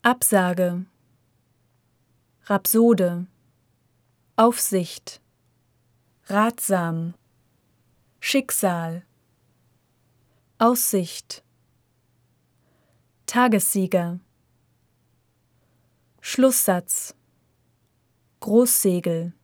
Absage, Rhapsode, Aufsicht, ratsam, Schicksal, Aussicht, Tagessieger, Schlusssatz, Großsegel,